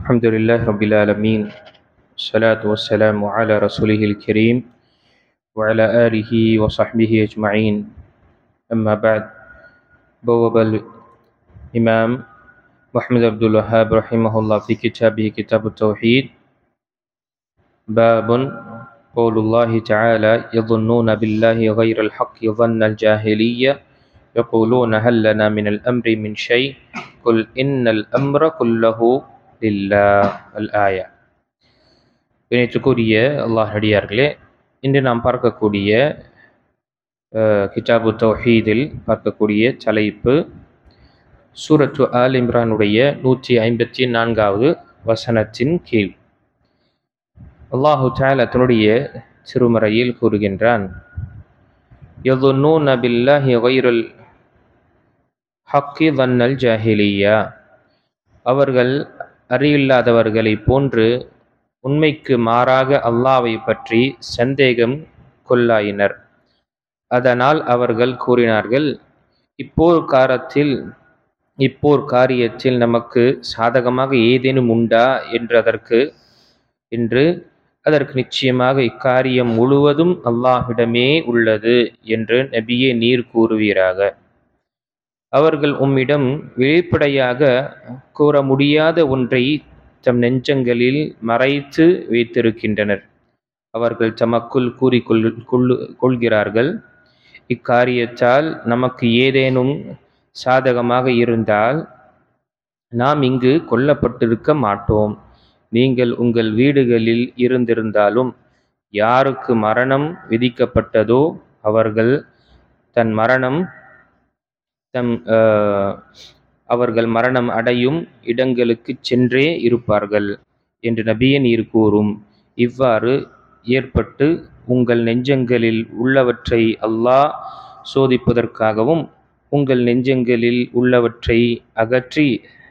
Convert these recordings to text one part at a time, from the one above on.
الحمد لله رب العالمين، الصلاة والسلام على رسوله الكريم وعلى آله وصحبه أجمعين. أما بعد، بوب الإمام محمد عبد الوهاب رحمه الله في كتابه كتاب التوحيد باب قول الله تعالى يظنون بالله غير الحق ظن الجاهلية يقولون هل لنا من الأمر من شيء قل إن الأمر كله لله الآية. இணைத்துக்குரிய அல்லாஹ் அடியார்களே, இன்று நாம் பார்க்கக்கூடிய கிதாபு தௌஹீதில் பார்க்கக்கூடிய தலைப்பு சூரத்து ஆல் இம்ரானுடைய 154வது வசனத்தின் கீழ் அல்லாஹு தஆலா தன்னுடைய திருமறையில் கூறுகின்றான், யظنون بالله غير الحق ظن الجاهلية. அவர்கள் அறிவில்லாதவர்களை போன்று உண்மைக்கு மாறாக அல்லாஹ்வை பற்றி சந்தேகம் கொள்ளாயினர். அதனால் அவர்கள் கூறினார்கள், இப்போர் காரியத்தில் நமக்கு சாதகமாக ஏதேனும் உண்டா என்று அதற்கு நிச்சயமாக இக்காரியம் முழுவதும் அல்லாஹ்விடமே உள்ளது என்று நபியே நீர் கூறுவீராக. அவர்கள் உம்மிடம் வெளிப்படையாக கூற முடியாத ஒன்றை தம் நெஞ்சங்களில் மறைத்து வைத்திருக்கின்றனர். அவர்கள் தமக்குள் கூறிக்கொள்கிறார்கள், இக்காரியத்தால் நமக்கு ஏதேனும் சாதகமாக இருந்தால் நாம் இங்கு கொல்லப்பட்டிருக்க மாட்டோம். நீங்கள் உங்கள் வீடுகளில் இருந்திருந்தாலும் யாருக்கு மரணம் விதிக்கப்பட்டதோ அவர்கள் அவர்கள் மரணம் அடையும் இடங்களுக்கு சென்றே இருப்பார்கள் என்று நபியே நீர் கூறும். இவ்வாறு ஏற்பட்டு உங்கள் நெஞ்சங்களில் உள்ளவற்றை அல்லாஹ் சோதிப்பதற்காகவும் உங்கள் நெஞ்சங்களில் உள்ளவற்றை அகற்றி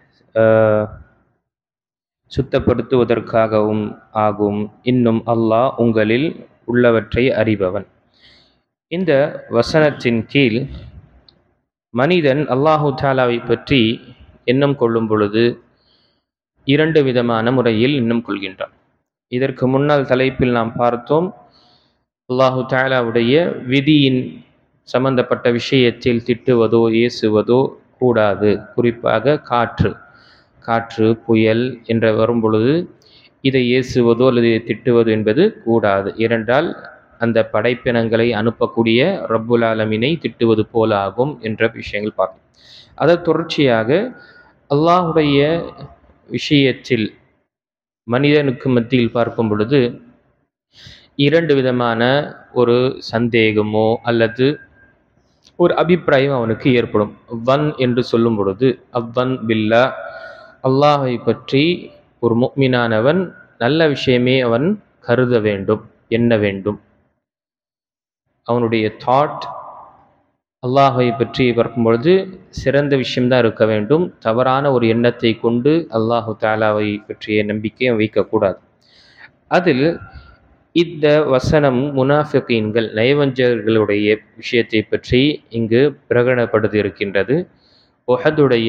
சுத்தப்படுத்துவதற்காகவும் ஆகும். இன்னும் அல்லாஹ் உங்களில் உள்ளவற்றை அறிபவன். இந்த வசனத்தின் கீழ் மனிதன் அல்லாஹு தஆலாவை பற்றி எண்ணம் கொள்ளும் பொழுது இரண்டு விதமான முறையில் எண்ணம் கொள்கின்றான். இதற்கு முன்னால் தலைப்பில் நாம் பார்த்தோம், அல்லாஹு தஆலாவுடைய விதியின் சம்பந்தப்பட்ட விஷயத்தில் திட்டுவதோ ஏசுவதோ கூடாது. குறிப்பாக காற்று புயல் என்ற வரும் பொழுது இதை ஏசுவதோ அல்லது திட்டுவதோ என்பது கூடாது. ஏனென்றால் அந்த படைப்பினங்களை அனுப்பக்கூடிய ரப்புல் ஆலமீனை திட்டுவது போல ஆகும் என்ற விஷயங்கள் பார்த்தோம். அதை தொடர்ச்சியாக அல்லாஹுடைய விஷயத்தில் மனிதனுக்கு மத்தியில் பார்க்கும் பொழுது இரண்டு விதமான ஒரு சந்தேகமோ அல்லது ஒரு அபிப்பிராயம் அவனுக்கு ஏற்படும். வன் என்று சொல்லும் பொழுது அவ்வன் பில்லா, அல்லாஹை பற்றி ஒரு முஃமினானவன் நல்ல விஷயமே அவன் கருத வேண்டும், எண்ண வேண்டும். அவனுடைய தாட் அல்லாஹை பற்றி பார்க்கும் பொழுது சிறந்த விஷயம்தான் இருக்க வேண்டும். தவறான ஒரு எண்ணத்தை கொண்டு அல்லாஹு தஆலாவை பற்றிய நம்பிக்கையை வைக்கக்கூடாது. அதில் இந்த வசனம் முனாஃபிகீன்கள் நயவஞ்சகர்களுடைய விஷயத்தை பற்றி இங்கு பிரகடனப்படுத்தி இருக்கின்றது. உஹதுடைய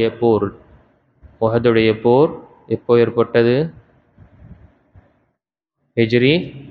போர் எப்போ ஏற்பட்டது? ஹிஜ்ரி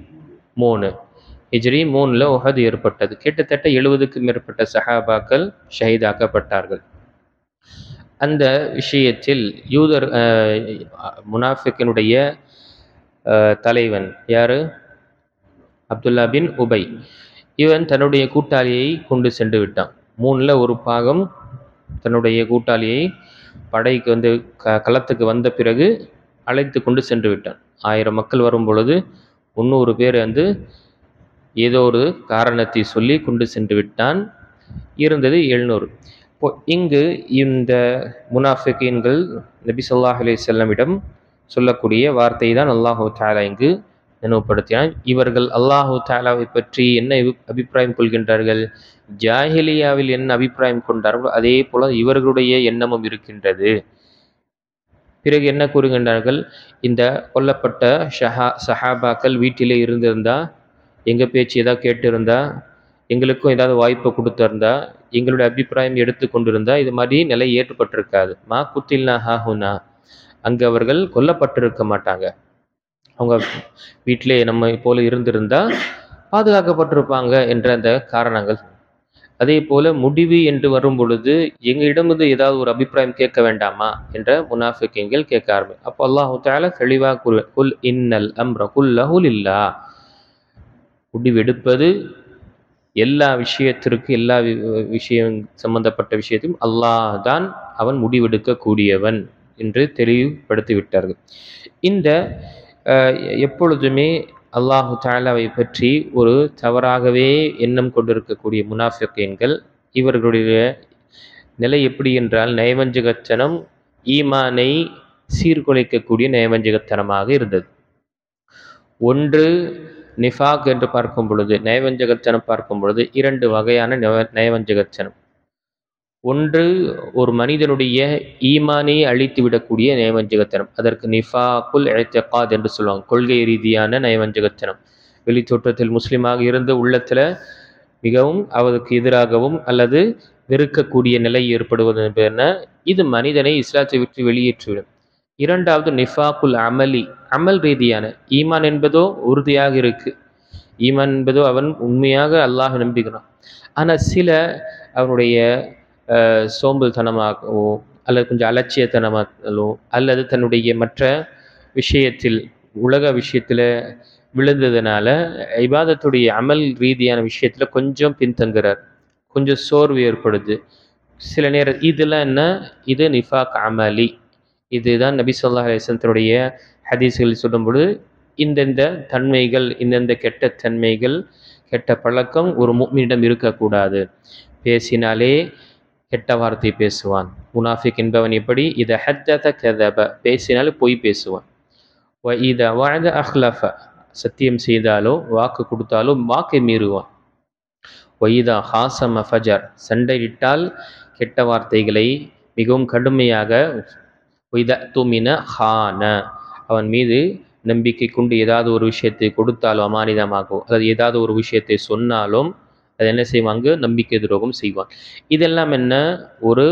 3 உஹது ஏற்பட்டது. கிட்டத்தட்ட 70க்கும் மேற்பட்ட சஹாபாக்கள் ஷஹீதாக்கப்பட்டார்கள். அந்த விஷயத்தில் முனாஃபிக்கினுடைய தலைவன் யாரு? அப்துல்லா பின் உபை. இவன் தன்னுடைய கூட்டாளியை கொண்டு சென்று விட்டான். 3ல் ஒரு பாகம் தன்னுடைய கூட்டாளியை படைக்கு களத்துக்கு வந்த பிறகு அழைத்து கொண்டு சென்று விட்டான். 1000 மக்கள் வரும் பொழுது 300 பேர் ஏதோ ஒரு காரணத்தை சொல்லி கொண்டு சென்று விட்டான். இருந்தது 700. இங்கு இந்த முனாஃபிகீன்கள் நபி ஸல்லல்லாஹு அலைஹி வஸல்லமிடம் சொல்லக்கூடிய வார்த்தை தான் அல்லாஹு தஆலா இங்கு நினைவுபடுத்தினான். இவர்கள் அல்லாஹு தஆலாவை பற்றி என்ன அபிப்பிராயம் கொள்கின்றார்கள்? ஜாஹிலியாவில் என்ன அபிப்பிராயம் கொண்டார்களோ அதே போல இவர்களுடைய எண்ணமும் இருக்கின்றது. பிறகு என்ன கூறுகின்றார்கள்? இந்த கொல்லப்பட்ட சஹாபாக்கள் வீட்டிலே இருந்திருந்தா, எங்கள் பேச்சு ஏதாவது கேட்டிருந்தா, எங்களுக்கும் ஏதாவது வாய்ப்பை கொடுத்திருந்தா, எங்களுடைய அபிப்பிராயம் எடுத்து கொண்டிருந்தா இது மாதிரி நிலை ஏற்பட்டிருக்காது. மா குத்தில்னா ஹாஹுனா, அங்கு அவர்கள் கொல்லப்பட்டிருக்க மாட்டாங்க. அவங்க வீட்டிலே நம்ம போல இருந்திருந்தா பாதுகாக்கப்பட்டிருப்பாங்க என்ற அந்த காரணங்கள். அதே போல முடிவு என்று வரும் பொழுது எங்களிடமிருந்து ஏதாவது ஒரு அபிப்பிராயம் கேட்க வேண்டாமா என்ற முனாஃபிக்கீன்கள் கேட்க அப்போ அல்லாஹு தஆலா தெளிவாக குல் இன்னல் அம்ர குல்லஹு லில்லாஹ், முடிவெடுப்பது எல்லா விஷயத்திற்கு எல்லா விஷயம் சம்பந்தப்பட்ட விஷயத்தையும் அல்லாஹ் தான் அவன் முடிவெடுக்க கூடியவன் என்று தெளிவுபடுத்தி விட்டார்கள். இந்த எப்பொழுதுமே அல்லாஹு தஆலாவை பற்றி ஒரு தவறாகவே எண்ணம் கொண்டிருக்கக்கூடிய முனாஃபிகீன்கள், இவர்களுடைய நிலை எப்படி என்றால் நயவஞ்சகத்தனம் ஈமானை சீர்குலைக்கக்கூடிய நயவஞ்சகத்தனமாக இருந்தது. ஒன்று நிஃபாக் என்று பார்க்கும் பொழுது, நயவஞ்சகத்தனம் பார்க்கும் பொழுது 2 வகையான நயவஞ்சகத்தனம். ஒன்று ஒரு மனிதனுடைய ஈமானை அழித்து விடக்கூடிய நயவஞ்சகத்தனம், அதற்கு நிஃபாக்குல் இஅ்திகாத் என்று சொல்லுவாங்க. கொள்கை ரீதியான நயவஞ்சகத்தனம். வெளித்தோற்றத்தில் முஸ்லீமாக இருந்து உள்ளத்தில் மிகவும் அவருக்கு எதிராகவும் அல்லது வெறுக்கக்கூடிய நிலை ஏற்படுவது என்ன, இது மனிதனை இஸ்லாத்தை விட்டு வெளியேற்றிவிடும். இரண்டாவது நிஃபாக்குல் அமலி, அமல் ரீதியான. ஈமான் என்பதோ உறுதியாக இருக்கு, ஈமான் என்பதோ அவன் உண்மையாக அல்லாஹ் நம்புகிறான். ஆனால் சில அவனுடைய சோம்பல்தனமாகவோ அல்லது கொஞ்சம் அலட்சியத்தனமாகவோ அல்லது தன்னுடைய மற்ற விஷயத்தில் உலக விஷயத்தில் விழுந்ததுனால இபாதத்துடைய அமல் ரீதியான விஷயத்தில் கொஞ்சம் பின்தங்குறார், கொஞ்சம் சோர்வு ஏற்படுது சில நேரம். இதெல்லாம் என்ன, இது நிஃபாக் அமலி. இதுதான் நபி ஸல்லல்லாஹு அலைஹி வஸல்லம் தன்னுடைய ஹதீஸ்களில் சொல்லும்பொழுது இந்தந்த தன்மைகள், இந்தந்த கெட்ட தன்மைகள், கெட்ட பழக்கம் ஒரு முஃமினிடம் இருக்கக்கூடாது. பேசினாலே கெட்ட வார்த்தை பேசுவான். முனாஃபிக் என்பவன் எப்படி, இத ஹத்தத கதப, பேசினாலே பொய் பேசுவான். வ இத வஅத அஹ்லஃப, சத்தியம் செய்தாலோ வாக்கு கொடுத்தாலோ வாக்கை மீறுவான். வ இதா ஹாசம ஃபஜர், சண்டையிட்டால் கெட்ட வார்த்தைகளை மிகவும் கடுமையாக, இத துமின ஹான, அவன் மீது நம்பிக்கை கொண்டு ஏதாவது ஒரு விஷயத்தை கொடுத்தாலும் அமானிதமாகவோ அல்லது ஏதாவது ஒரு விஷயத்தை சொன்னாலும் அது என்ன செய்வாங்க, நம்பிக்கை துரோகம் செய்வான். இதெல்லாம் என்ன, ஒரு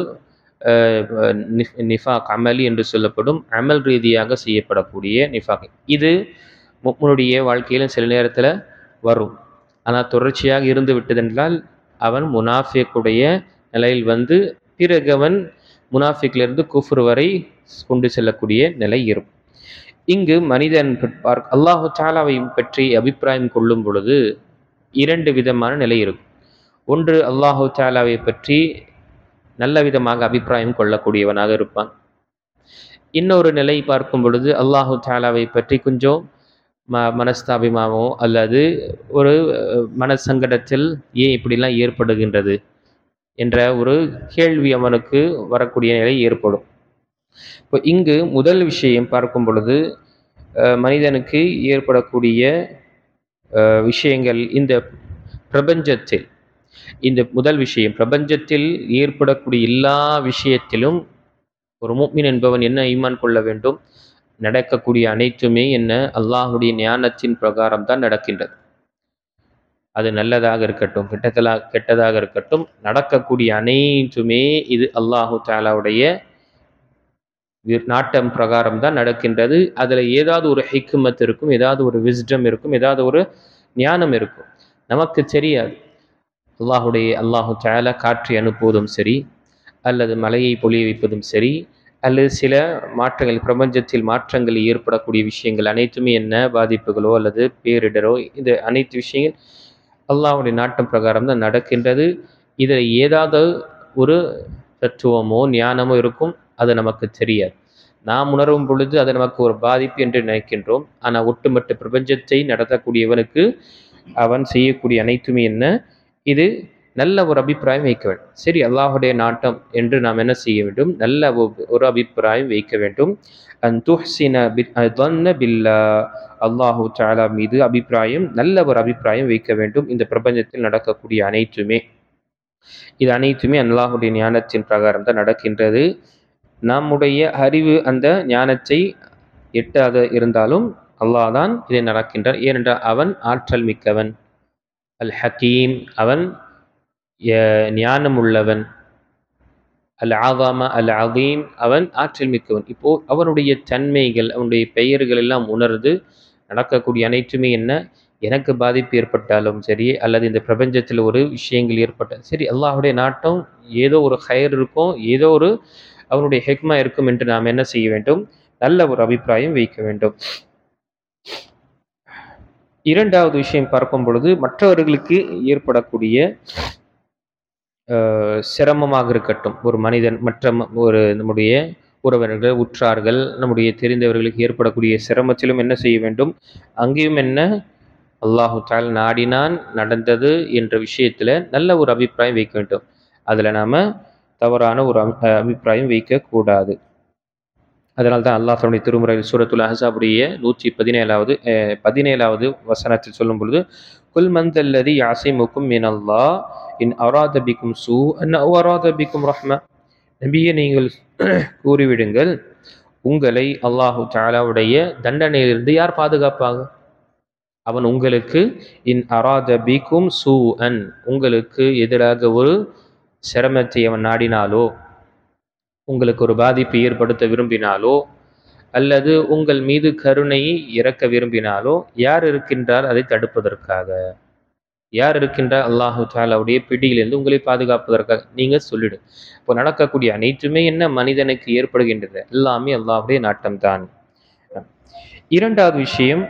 நிஃபாக் அமலி என்று சொல்லப்படும் அமல் ரீதியாக செய்யப்படக்கூடிய நிஃபாக். இது முஃமினுடைய வாழ்க்கையிலும் சில நேரத்தில் வரும். ஆனால் தொடர்ச்சியாக இருந்து விட்டதென்றால் அவன் முனாஃபிக்குடைய நிலையில் வந்து பிறகு அவன் முனாஃபிக்கிலிருந்து குஃப்ர் வரை கொண்டு செல்லக்கூடிய நிலை இருக்கும். இங்கு மனிதன் அல்லாஹு தஆலாவை பற்றி அபிப்பிராயம் கொள்ளும் பொழுது 2 விதமான நிலை இருக்கும். ஒன்று, அல்லாஹு தஆலாவை பற்றி நல்ல விதமாக அபிப்பிராயம் கொள்ளக்கூடியவனாக இருப்பான். இன்னொரு நிலை பார்க்கும் பொழுது அல்லாஹு தஆலாவை பற்றி கொஞ்சம் மனஸ்தாபிமாவோ அல்லது ஒரு மனசங்கடத்தில் ஏன் இப்படிலாம் ஏற்படுகின்றது என்ற ஒரு கேள்வி அவனுக்கு வரக்கூடிய நிலை ஏற்படும். இப்போ இங்கு முதல் விஷயம் பார்க்கும் பொழுது மனிதனுக்கு ஏற்படக்கூடிய விஷயங்கள், இந்த பிரபஞ்சத்தில், இந்த முதல் விஷயம் பிரபஞ்சத்தில் ஏற்படக்கூடிய எல்லா விஷயத்திலும் ஒரு முஃமின் என்பவன் என்ன ஈமான் கொள்ள வேண்டும், நடக்கக்கூடிய அனைத்துமே என்ன, அல்லாஹுடைய ஞானத்தின் பிரகாரம் தான் நடக்கின்றது. அது நல்லதாக இருக்கட்டும் கெட்டதாக இருக்கட்டும், நடக்கக்கூடிய அனைத்துமே இது அல்லாஹு தஆலாவுடைய நாட்டம் பிரகாரம் தான் நடக்கின்றது. அதில் ஏதாவது ஒரு ஹிக்மத் இருக்கும், ஏதாவது ஒரு விஸ்டம் இருக்கும், ஏதாவது ஒரு ஞானம் இருக்கும், நமக்கு தெரியாது. அல்லாஹு தஆலா காற்றை அனுப்புவதும் சரி, அல்லது மலையை பொழிய வைப்பதும் சரி, அல்லது சில மாற்றங்கள், பிரபஞ்சத்தில் மாற்றங்கள் ஏற்படக்கூடிய விஷயங்கள் அனைத்துமே என்ன, பாதிப்புகளோ அல்லது பேரிடரோ, இந்த அனைத்து விஷயங்கள் அல்லாஹ்வுடைய நாட்டம் பிரகாரம் தான் நடக்கின்றது. இதில் ஏதாவது ஒரு தத்துவமோ ஞானமோ இருக்கும், அது நமக்கு தெரியாது. நாம் உணரும் பொழுது அது நமக்கு ஒரு பாதிப்பு என்று நினைக்கின்றோம். ஆனால் ஒட்டுமொத்த பிரபஞ்சத்தை நடத்தக்கூடியவனுக்கு அவன் செய்யக்கூடிய அனைத்துமே என்ன, இது நல்ல ஒரு அபிப்பிராயம் வைக்க வேண்டும். சரி, அல்லாஹுடைய நாட்டம் என்று நாம் என்ன செய்ய வேண்டும், நல்ல ஒரு அபிப்பிராயம் வைக்க வேண்டும். அல்லாஹு தஆலா மீது அபிப்பிராயம், நல்ல ஒரு அபிப்பிராயம் வைக்க வேண்டும். இந்த பிரபஞ்சத்தில் நடக்கக்கூடிய அனைத்துமே, இது அனைத்துமே அல்லாஹுடைய ஞானத்தின் பிரகாரம் தான் நடக்கின்றது. நம்முடைய அறிவு அந்த ஞானத்தை எட்டாத இருந்தாலும் அல்லாஹ் தான் இதை நடக்கின்றான். ஏனென்றால் அவன் ஆற்றல் மிக்கவன், அல் ஹக்கீம், அவன் ஞானம் உள்ளவன், அல் ஆதாமா அல் அதீம், அவன் ஆற்றல் மிக்கவன். இப்போ அவனுடைய தன்மைகள், அவனுடைய பெயர்கள் எல்லாம் உணர்ந்து நடக்கக்கூடிய அனைத்துமே என்ன, எனக்கு பாதிப்பு ஏற்பட்டாலும் சரி, அல்லது இந்த பிரபஞ்சத்தில் ஒரு விஷயங்கள் ஏற்பட்டால் சரி, அல்லாஹ்வுடைய நாட்டம், ஏதோ ஒரு ஹைர் இருக்கும், ஏதோ ஒரு அவனுடைய ஹிக்மா இருக்கும் என்று நாம் என்ன செய்ய வேண்டும், நல்ல ஒரு அபிப்பிராயம் வைக்க வேண்டும். இரண்டாவது விஷயம் பார்க்கும் பொழுது, மற்றவர்களுக்கு ஏற்படக்கூடிய சிரமமாக இருக்கட்டும், ஒரு மனிதன் ஒரு நம்முடைய உறவினர்கள், உற்றார்கள், நம்முடைய தெரிந்தவர்களுக்கு ஏற்படக்கூடிய சிரமத்திலும் என்ன செய்ய வேண்டும், அங்கேயும் என்ன, அல்லாஹு தஆலா நாடினான் நடந்தது என்ற விஷயத்துல நல்ல ஒரு அபிப்பிராயம் வைக்க வேண்டும். அதுல நாம தவறான ஒரு அபிப்பிராயம் வைக்கக்கூடாது. அதனால தான் அல்லாஹ் தன்னுடைய திருமுறையில் சூரத்துல் அஹ்ஸாபுடைய 17வது வசனத்தில் சொல்லும் பொழுது, குல் மன் தல்லதி யாசிமுக்கும் மினல்லாஹ் இன் அராத பிக்கும் சூஅன் அவ் அராத பிக்கும் ரஹ்ம. நபியே, நீங்கள் கூறிவிடுங்கள், உங்களை அல்லாஹு தஆலாவுடைய தண்டனையிலிருந்து யார் பாதுகாப்பாங்க? அவன் உங்களுக்கு இன் அராத பிக்கும் சூஅன், உங்களுக்கு எதிராக ஒரு சிரமத்தை அவன் நாடினாலோ, உங்களுக்கு ஒரு பாதிப்பை ஏற்படுத்த விரும்பினாலோ, அல்லது உங்கள் மீது கருணையை இறக்க விரும்பினாலோ, யார் இருக்கின்றார் அதை தடுப்பதற்காக? யார் இருக்கின்றார் அல்லாஹு தஆலாவுடைய பிடியிலிருந்து உங்களை பாதுகாப்பதற்காக? நீங்க சொல்லிடு. இப்போ நடக்கக்கூடிய அனைத்துமே என்ன, மனிதனுக்கு ஏற்படுகின்றது, எல்லாமே அல்லாஹ்வுடைய நாட்டம்தான். இரண்டாவது விஷயம்,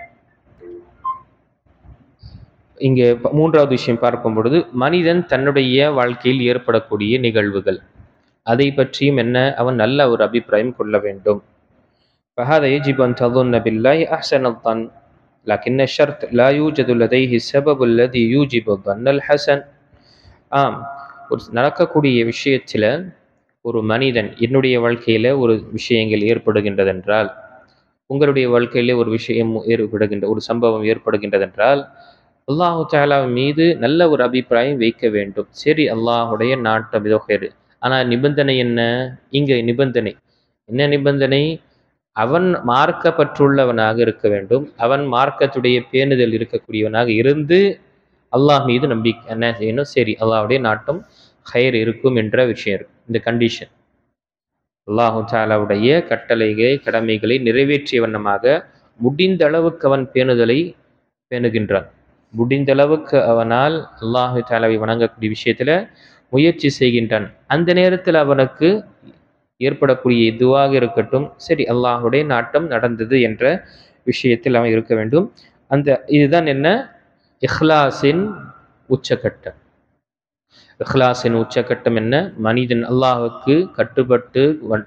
இங்கே மூன்றாவது விஷயம் பார்க்கும் பொழுது, மனிதன் தன்னுடைய வாழ்க்கையில் ஏற்படக்கூடிய நிகழ்வுகள், அதை பற்றியும் என்ன, அவன் நல்ல ஒரு அபிப்பிராயம் கொள்ள வேண்டும். فهذا يجب أن تظن بالله أحسن الظن لكن الشرط لا يوجد لديه السبب الذي يوجب الظن الحسن. ஆம், ஒரு நடக்கக்கூடிய விஷயத்தில் ஒரு மனிதன், என்னுடைய வாழ்க்கையில் ஒரு விஷயங்கள் ஏற்படுகின்றதென்றால், உங்களுடைய வாழ்க்கையிலே ஒரு விஷயம் ஒரு சம்பவம் ஏற்படுகின்றதென்றால், அல்லாஹு தஆலா மீது நல்ல ஒரு அபிப்பிராயம் வைக்க வேண்டும். சரி, அல்லாஹுடைய நாட்டம் இதோ ஹைர். ஆனால் நிபந்தனை என்ன, இங்கே நிபந்தனை என்ன, நிபந்தனை அவன் மார்க்கப்பற்றுள்ளவனாக இருக்க வேண்டும், அவன் மார்க்கத்துடைய பேணுதல் இருக்கக்கூடியவனாக இருந்து அல்லாஹ் மீது நம்பிக்கை என்ன செய்யணும், சரி அல்லாஹ்வுடைய நாட்டம் ஹைர் இருக்கும் என்ற விஷயம் இருக்கு. இந்த கண்டிஷன், அல்லாஹு தஆலாவுடைய கட்டளைகளை கடமைகளை நிறைவேற்றிய வண்ணமாக முடிந்த அளவுக்கு அவன் பேணுதலை பேணுகின்றான், முடிந்த அளவுக்கு அவனால் அல்லாஹு தஆலாவை வணங்கக்கூடிய விஷயத்துல முயற்சி செய்கின்றான். அந்த நேரத்தில் அவனுக்கு ஏற்படக்கூடிய எதுவாக இருக்கட்டும், சரி அல்லாஹுடைய நாட்டம் நடந்தது என்ற விஷயத்தில் அவன் இருக்க வேண்டும். இதுதான் என்ன, இஹ்லாஸின் உச்சகட்டம். இஹ்லாஸின் உச்சகட்டம் என்ன, மனிதன் அல்லாஹுக்கு கட்டுப்பட்டு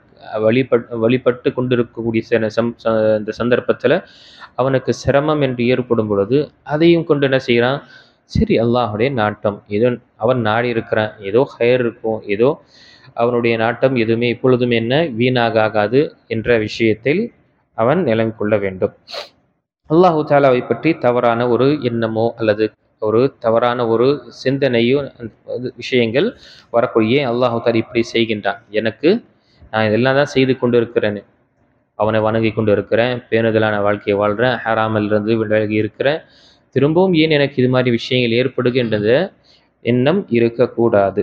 வழிபட்டு கொண்டிருக்கக்கூடிய இந்த சந்தர்ப்பத்தில் அவனுக்கு சிரமம் என்று ஏற்படும் பொழுது அதையும் கொண்டு என்ன செய்கிறான், சரி அல்லாஹுடைய நாட்டம், ஏதோ அவன் நாடி இருக்கிறான், ஏதோ ஹைர் இருக்கும், ஏதோ அவனுடைய நாட்டம் எதுவுமே எப்பொழுதுமே என்ன வீணாகாது என்ற விஷயத்தில் அவன் நிலம் கொள்ள வேண்டும். அல்லாஹு தஆலாவை பற்றி தவறான ஒரு எண்ணமோ அல்லது ஒரு தவறான ஒரு சிந்தனையோ விஷயங்கள் வரக்கூடிய, அல்லாஹு தஆலா இப்படி செய்கின்றான், நான் இதெல்லாம் தான் செய்து கொண்டு இருக்கிறேன், அவனை வணங்கி கொண்டு இருக்கிறேன், பேணுதலான வாழ்க்கையை வாழ்கிறேன், ஹராமிலிருந்து விலகி இருக்கிறேன், திரும்பவும் ஏன் எனக்கு இது மாதிரி விஷயங்கள் ஏற்படுகின்றது எண்ணம் இருக்கக்கூடாது.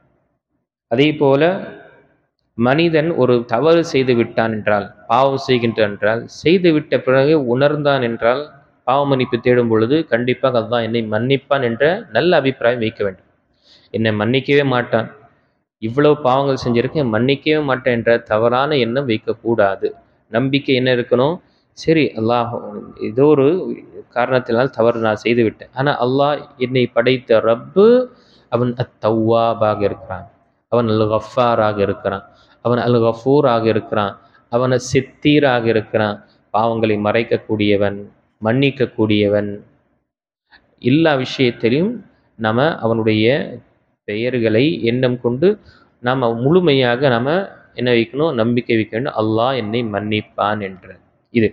அதே போல மனிதன் ஒரு தவறு செய்து விட்டான் என்றால், பாவம் செய்கின்றான் என்றால், செய்துவிட்ட பிறகு உணர்ந்தான் என்றால், பாவ மன்னிப்பு தேடும் பொழுது கண்டிப்பாக அல்லாஹ் என்னை மன்னிப்பான் என்ற நல்ல அபிப்பிராயம் வைக்க வேண்டும். என்னை மன்னிக்கவே மாட்டான், இவ்வளவு பாவங்கள் செஞ்சிருக்கேன், மன்னிக்கவே மாட்டேன் என்ற தவறான எண்ணம் வைக்கக்கூடாது. நம்பிக்கை என்ன இருக்கணும், சரி அல்லாஹ் ஏதோ ஒரு காரணத்தினால் தவறு நான் செய்து விட்டேன், ஆனால் அல்லாஹ் என்னை படைத்த ரப்பு அவன் அத்தவ்வாபாக இருக்கிறான், அவன் அல் கஃபாராக இருக்கிறான், அவன் அல் கஃபூராக இருக்கிறான், அவன் சித்தீராக இருக்கிறான், பாவங்களை மறைக்கக்கூடியவன், மன்னிக்கக்கூடியவன். எல்லா விஷயத்திலும் நாம் அவனுடைய பெயர்களை எண்ணம் கொண்டு நாம் முழுமையாக நாம் என்ன வைக்கணும், நம்பிக்கை வைக்க வேண்டும், அல்லாஹ் என்னை மன்னிப்பான் என்ற இது.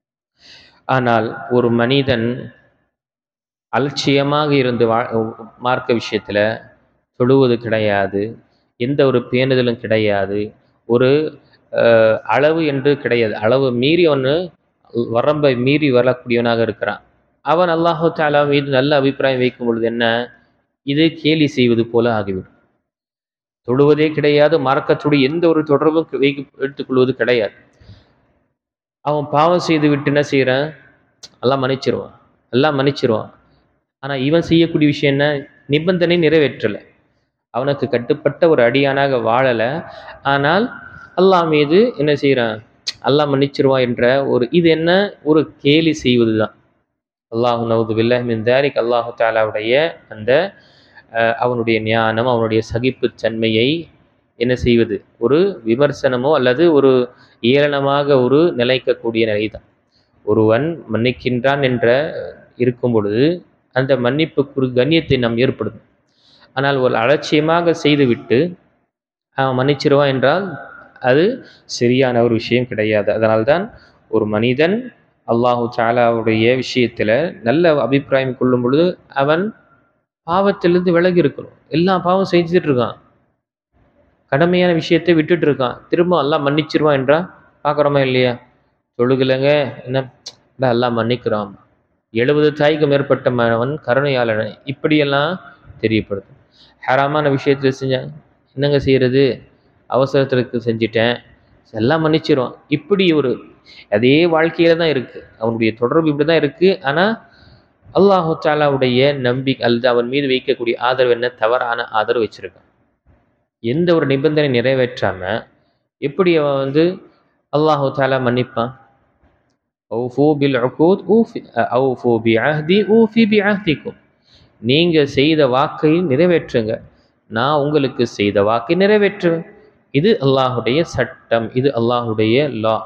ஆனால் ஒரு மனிதன் அலட்சியமாக இருந்து மார்க்க விஷயத்தில் தொழுவது கிடையாது, எந்த ஒரு பேணுதலும் கிடையாது, ஒரு அளவு என்று கிடையாது, அளவு மீறி ஒன்று வரம்பை மீறி வரக்கூடியவனாக இருக்கிறான், அவன் அல்லாஹு தஆலா மீது நல்ல அபிப்பிராயம் வைக்கும் பொழுது என்ன, இது கேலி செய்வது போல ஆகிவிடும். தொழுவதே கிடையாது, மார்க்கத்துடைய எந்த ஒரு தொடர்பும் எடுத்துக்கொள்வது கிடையாது. அவன் பாவம் செய்து விட்டு என்ன செய்கிறான்? எல்லாம் மன்னிச்சிருவான், எல்லாம் மன்னிச்சிருவான். ஆனால் இவன் செய்யக்கூடிய விஷயம் என்ன? நிபந்தனை நிறைவேற்றலை, அவனுக்கு கட்டுப்பட்ட ஒரு அடியானாக வாழலை. ஆனால் அல்லாஹ் மீது என்ன செய்கிறான்? அல்லாஹ் மன்னிச்சிருவான் என்ற ஒரு இது என்ன? ஒரு கேலி செய்வது தான். அல்லாஹு நவுது பில்லாஹி மின் தாலிக். அல்லாஹு தாலாவுடைய அந்த அவனுடைய ஞானம், அவனுடைய சகிப்புத்தன்மையை என்ன செய்வது? ஒரு விமர்சனமோ அல்லது ஒரு ஏளனமாக ஒரு நிலைக்கக்கூடிய நிலைதான். ஒருவன் மன்னிக்கின்றான் என்ற இருக்கும் பொழுது அந்த மன்னிப்புக்கு கண்ணியத்தை நாம் ஏற்படுத்தும். ஆனால் ஒரு அலட்சியமாக செய்துவிட்டு அவன் மன்னிச்சிருவான் என்றால் அது சரியான ஒரு விஷயம் கிடையாது. அதனால்தான் ஒரு மனிதன் அல்லாஹு தாலாவுடைய விஷயத்தில் நல்ல அபிப்பிராயம் கொள்ளும் பொழுது அவன் பாவத்திலிருந்து விலகி இருக்கணும். எல்லா பாவம் செஞ்சுட்டு இருக்கான், கடமையான விஷயத்தை விட்டுட்டு இருக்கான், திரும்ப அல்லாஹ் மன்னிச்சிருவான் என்றா பார்க்குறோமா இல்லையா? தொழுகலைங்க, என்ன அல்லாஹ் மன்னிக்கிறான், 70 தாய்க்கு மேற்பட்ட மனவன் கருணையாளன், இப்படியெல்லாம் தெரியப்படுது. ஹராமான விஷயத்தில் செஞ்சேன், என்னங்க செய்கிறது, அவசரத்திற்கு செஞ்சிட்டேன், எல்லாம் மன்னிச்சிரும். இப்படி ஒரு அதே வாழ்க்கையில தான் இருக்குது, அவனுடைய தொடர்பு இப்படி தான் இருக்குது. ஆனால் அல்லாஹு தாலாவுடைய நம்பிக்கை அல்லது அவன் மீது வைக்கக்கூடிய ஆதரவு என்ன? தவறான ஆதரவு வச்சிருக்கான். எந்த ஒரு நிபந்தனை நிறைவேற்றாம எப்படி அவன் அல்லாஹு தாலா மன்னிப்பான்? அவ்ஃபூ பில் உகூத் அவ்ஃபூ பிஅஹ்தி ஊஃபி பிஅஹ்திக்கும். நீங்கள் செய்த வாக்கை நிறைவேற்றுங்க, நான் உங்களுக்கு செய்த வாக்கை நிறைவேற்றுவேன். இது அல்லாஹுடைய சட்டம், இது அல்லாஹுடைய லா.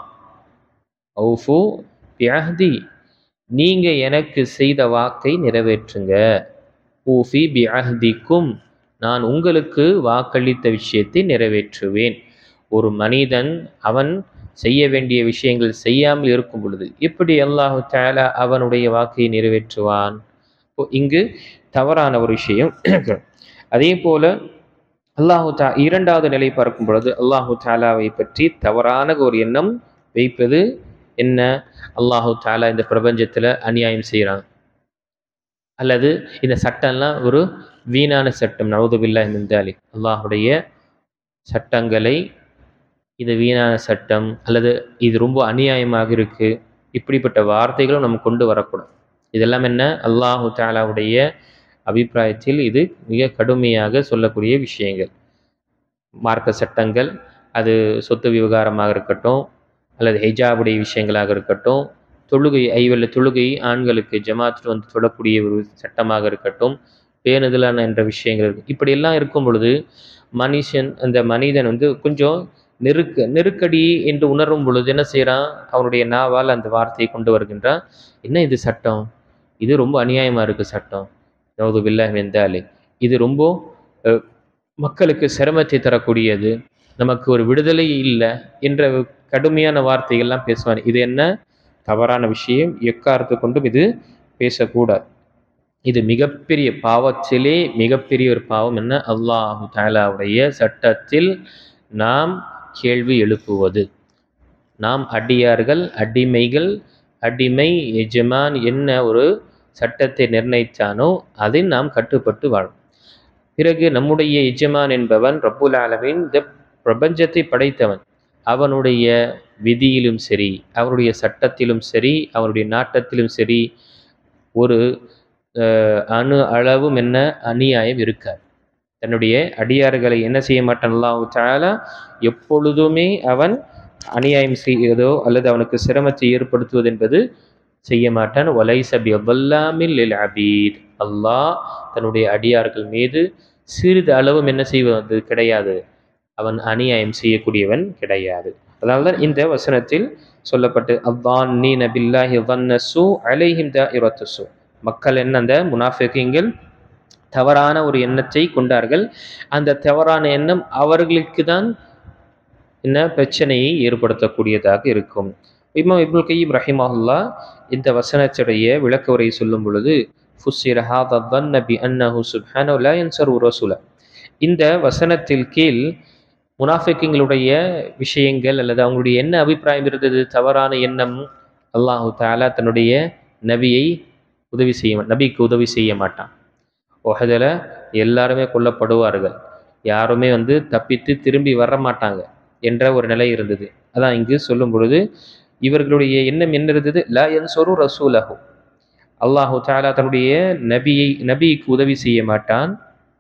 அவ்ஃபூ பிஅஹ்தி, நீங்கள் எனக்கு செய்த வாக்கை நிறைவேற்றுங்க. ஊஃபி பிஅஹ்திக்கும், நான் உங்களுக்கு வாக்களித்த விஷயத்தை நிறைவேற்றுவேன். ஒரு மனிதன் அவன் செய்ய வேண்டிய விஷயங்கள் செய்யாமல் இருக்கும் பொழுது எப்படி அல்லாஹு தஆலா அவனுடைய வாக்கை நிறைவேற்றுவான்? இங்கு தவறான ஒரு விஷயம். அதே போல இரண்டாவது நிலை பார்க்கும் பொழுது அல்லாஹு தாலாவை பற்றி தவறான ஒரு எண்ணம் வைப்பது என்ன? அல்லாஹு தாலா இந்த பிரபஞ்சத்தில் அநியாயம் செய்கிறான், அல்லது இந்த சட்டம்லாம் ஒரு வீணான சட்டம், நஊது பில்லாஹி மின் தாலிக். அல்லாஹுடைய சட்டங்களை இது வீணான சட்டம் அல்லது இது ரொம்ப அநியாயமாக இருக்குது, இப்படிப்பட்ட வார்த்தைகளும் நம்ம கொண்டு வரக்கூடாது. இதெல்லாம் என்ன? அல்லாஹு தாலாவுடைய அபிப்பிராயத்தில் இது மிக கடுமையாக சொல்லக்கூடிய விஷயங்கள். மார்க்க சட்டங்கள், அது சொத்து விவகாரமாக இருக்கட்டும், அல்லது ஹிஜாபுடைய விஷயங்களாக இருக்கட்டும், தொழுகை, ஐவல்ல தொழுகை ஆண்களுக்கு ஜமாத்தில் தொழக்கூடிய ஒரு சட்டமாக இருக்கட்டும், பேணுதலான என்ற விஷயங்கள், இப்படியெல்லாம் இருக்கும் பொழுது அந்த மனிதன் கொஞ்சம் நெருக்கடி என்று உணரும் பொழுது என்ன செய்கிறான்? அவனுடைய நாவால் அந்த வார்த்தையை கொண்டு வருகின்றான். என்ன இது சட்டம்? இது ரொம்ப அநியாயமாக இருக்குது சட்டம், நஊது பில்லாஹி மின் தாலிக். இது ரொம்ப மக்களுக்கு சிரமத்தை தரக்கூடியது, நமக்கு ஒரு விடுதலை இல்லை என்ற கடுமையான வார்த்தைகள்லாம் பேசுவான். இது என்ன? தவறான விஷயம், எக்காரத்தை கொண்டும் இது பேசக்கூடாது. இது மிகப்பெரிய பாவத்திலே மிகப்பெரிய ஒரு பாவம். என்ன? அல்லாஹு தஆலாவுடைய சட்டத்தில் நாம் கேள்வி எழுப்புவது. நாம் அடியார்கள், அடிமைகள், அடிமை எஜமான் என்ன ஒரு சட்டத்தை நிர்ணயித்தானோ அதை நாம் கட்டுப்பட்டு வாழும். பிறகு நம்முடைய எஜமான் என்பவன் ரப்புல் ஆலமீன், இந்த பிரபஞ்சத்தை படைத்தவன், அவனுடைய விதியிலும் சரி, அவனுடைய சட்டத்திலும் சரி, அவனுடைய நாட்டத்திலும் சரி ஒரு அணு அளவும் என்ன அநியாயம் இருக்காது. தன்னுடைய அடியார்களை என்ன செய்ய மாட்டான் அல்லாஹு தஆலா? எப்பொழுதுமே அவன் அநியாயம் செய்வதோ அல்லது அவனுக்கு சிரமத்தை ஏற்படுத்துவது என்பது செய்ய மாட்டான். வலைஸ பிظல்லாமில் லில் அபீத். அல்லாஹ் தன்னுடைய அடியார்கள் மீது சிறிது அளவும் என்ன செய்வது கிடையாது, அவன் அநியாயம் செய்யக்கூடியவன் கிடையாது. அதனால்தான் இந்த வசனத்தில் சொல்லப்பட்டு அல்லாஹ்னீன பில்லாஹி வன்னசு அலைஹிம் தாயிரத்துசு. மக்கள் என்ன? அந்த முனாஃபிகீன்கள் தவறான ஒரு எண்ணத்தை கொண்டார்கள். அந்த தவறான எண்ணம் அவர்களுக்கு தான் என்ன பிரச்சனையை ஏற்படுத்தக்கூடியதாக இருக்கும். இமாம் இப்னுல் கய்யிம் ரஹிமஹுல்லாஹ் இந்த வசனத்துடைய விளக்க உரை சொல்லும் பொழுது, ஃபுஸ்ஸிர ஹாதா ظن بأنه سبحانه لا ينصر رسوله. இந்த வசனத்தில் கீழ் முனாஃபிக்குகளுடைய விஷயங்கள் அல்லது அவங்களுடைய என்ன அபிப்பிராயம் இருந்தது? தவறான எண்ணம், அல்லாஹு தஆலா தன்னுடைய நபிக்கு உதவி செய்ய மாட்டான். உஹதில் எல்லாருமே கொல்லப்படுவார்கள், யாருமே தப்பித்து திரும்பி வர மாட்டாங்க என்ற ஒரு நிலை இருந்தது. அதான் இங்கு சொல்லும் பொழுது இவர்களுடைய எண்ணம் என்ன இருந்தது? லா யன்சுரு ரசூலஹு, அல்லாஹு தஆலா தன்னுடைய நபிக்கு உதவி செய்ய மாட்டான்.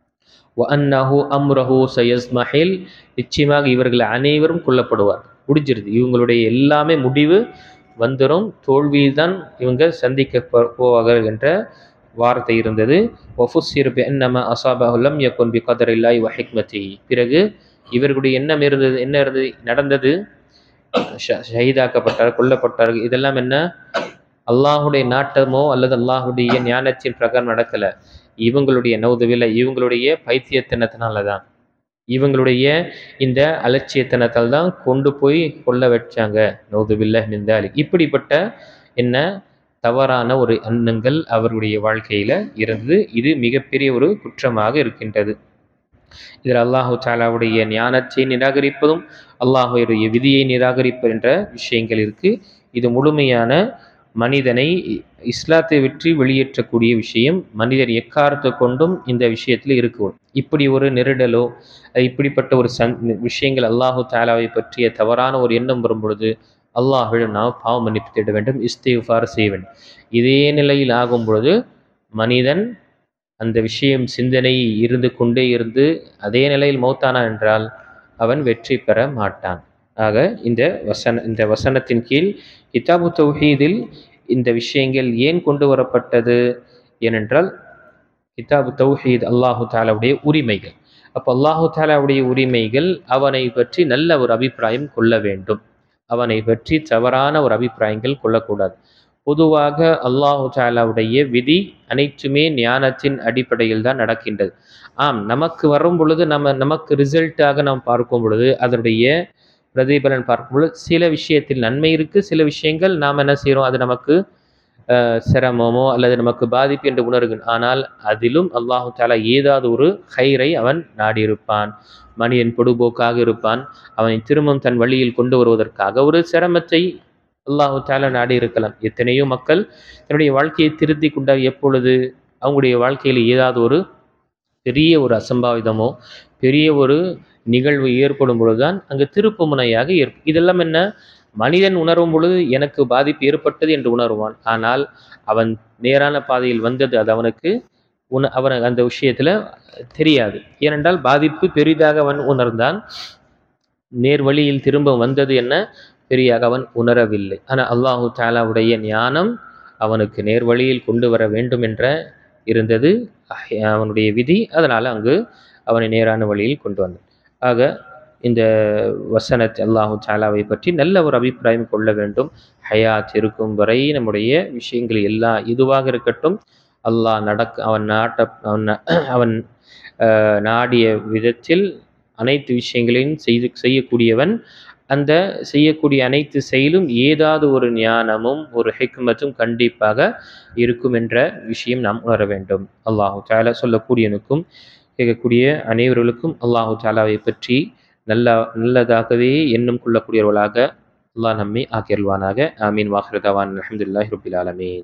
வ அன்னஹு அம்ரஹு சயஸ்மஹில், நிச்சயமாக இவர்கள் அனைவரும் கொல்லப்படுவார். முடிஞ்சிருது, இவங்களுடைய எல்லாமே முடிவு வந்துடும், தோல்விதான் இவங்க சந்திக்க போவார்கள் என்ற வார்த்தை இருந்தது. வஃபுஸ்ஸிர பிஅன்னமா அஸாபஹு லம் யகுன் பிகதரில்லாஹி வ ஹிக்மத்திஹி, பிறகு இவர்களுடைய எண்ணம் இருந்தது, என்ன இருந்தது நடந்தது? ஷஹீதாக்கப்பட்டார், கொல்லப்பட்டார்கள். இதெல்லாம் என்ன? அல்லாஹுடைய நாட்டமோ அல்லது அல்லாஹுடைய ஞானத்தின் பிரகாரம் நடக்கல. இவங்களுடைய நௌதுபில்ல, இவங்களுடைய பைத்தியத்தனத்தினால தான், இவங்களுடைய இந்த அலட்சியத்தனத்தால் தான் கொண்டு போய் கொல்ல வச்சாங்க. நௌதுபில்லாஹ் மின் தாலிக். இப்படிப்பட்ட என்ன தவறான ஒரு எண்ணங்கள் அவர்களுடைய வாழ்க்கையில இருந்தது. இது மிகப்பெரிய ஒரு குற்றமாக இருக்கின்றது. இதில் அல்லாஹு தாலாவுடைய ஞானத்தை நிராகரிப்பதும் அல்லாஹுடைய விதியை நிராகரிப்பது என்ற விஷயங்கள் இருக்கு. இது முழுமையான மனிதனை இஸ்லாத்தை விட்டு வெளியேற்றக்கூடிய விஷயம். மனிதர் எக்காரத்தை கொண்டும் இந்த விஷயத்தில் இருக்கும். இப்படி ஒரு நெருடலோ இப்படிப்பட்ட ஒரு விஷயங்கள் அல்லாஹு தாலாவை பற்றிய தவறான ஒரு எண்ணம் வரும் பொழுது அல்லாஹ்விடம் நாம் பாவ மன்னிப்பு தேட வேண்டும், இஸ்திக்ஃபார் செய்ய வேண்டும். இதே நிலையில் ஆகும் பொழுது மனிதன் அந்த விஷயம் சிந்தனை இருந்து கொண்டே இருந்து அதே நிலையில் மௌத்தானா என்றால் அவன் வெற்றி பெற மாட்டான். ஆக இந்த வசனத்தின் கீழ் கிதாபு தௌஹீதில் இந்த விஷயங்கள் ஏன் கொண்டு வரப்பட்டது ஏனென்றால், கிதாபு தௌஹீத் அல்லாஹு தாலாவுடைய உரிமைகள். அப்போ அல்லாஹு தாலாவுடைய உரிமைகள், அவனை பற்றி நல்ல ஒரு அபிப்பிராயம் கொள்ள வேண்டும், அவனை பற்றி தவறான ஒரு அபிப்பிராயங்கள் கொள்ளக்கூடாது. பொதுவாக அல்லாஹு தாலாவுடைய விதி அனைத்துமே ஞானத்தின் அடிப்படையில் தான் நடக்கின்றது. நமக்கு வரும் பொழுது நமக்கு ரிசல்ட்டாக நாம் பார்க்கும் பொழுது அதனுடைய பிரதிபலன் பார்க்கும் பொழுது சில விஷயத்தில் நன்மை இருக்குது, சில விஷயங்கள் நாம் என்ன செய்கிறோம், அது நமக்கு சிரமமோ அல்லது நமக்கு பாதிப்பு என்று உணர்கிறோம். ஆனால் அதிலும் அல்லாஹு தாலா ஏதாவது ஒரு ஹைரை அவன் நாடியிருப்பான். மனிதன் பொடுபோக்காக இருப்பான், அவனை திரும்பவும் தன் வழியில் கொண்டு வருவதற்காக ஒரு சிரமத்தை அல்லாஹு தாலா நாடி இருக்கலாம். எத்தனையோ மக்கள் தன்னுடைய வாழ்க்கையை திருத்தி கொண்டால் எப்பொழுது அவங்களுடைய வாழ்க்கையில் ஏதாவது ஒரு பெரிய ஒரு அசம்பாவிதமோ பெரிய ஒரு நிகழ்வு ஏற்படும் பொழுதுதான் அங்கு திருப்பு முனையாக இதெல்லாம் என்ன, மனிதன் உணரும் பொழுது எனக்கு பாதிப்பு ஏற்பட்டது என்று உணர்வான். ஆனால் அவன் நேரான பாதையில் வந்தது அது அவனுக்கு அந்த விஷயத்தில் தெரியாது. ஏனென்றால் பாதிப்பு பெரிதாக அவன் உணர்ந்தான், நேர் வழியில் திரும்ப வந்தது என்ன பெரியாக அவன் உணரவில்லை. ஆனால் அல்லாஹு தாலாவுடைய ஞானம் அவனுக்கு நேர் வழியில் கொண்டு வர வேண்டும் என்ற இருந்தது அவனுடைய விதி. அதனால் அங்கு அவனை நேரான வழியில் கொண்டு வந்தான். ஆக இந்த வசனத்தை அல்லாஹு தாலாவை பற்றி நல்ல ஒரு அபிப்பிராயம் கொள்ள வேண்டும். ஹயாத் இருக்கும் வரை நம்முடைய விஷயங்கள் எல்லா இதுவாக இருக்கட்டும், அல்லாஹ் அவன் நாடிய விதத்தில் அனைத்து விஷயங்களையும் செய்யக்கூடியவன். அந்த செய்யக்கூடிய அனைத்து செயலும் ஏதாவது ஒரு ஞானமும் ஒரு ஹிக்மத்தும் கண்டிப்பாக இருக்கும் என்ற விஷயம் நாம் உணர வேண்டும். அல்லாஹு தாலா சொல்லக்கூடியனுக்கும் கேட்கக்கூடிய அனைவர்களுக்கும் அல்லாஹு தாலாவை பற்றி நல்லதாகவே எண்ணம் கொள்ளக்கூடியவர்களாக அல்லாஹ் நம்மை ஆக்கியல்வானாக. ஆமீன். வாஹிரு தவான் அல்ஹம்துலில்லாஹி ரப்பில் ஆலமீன்.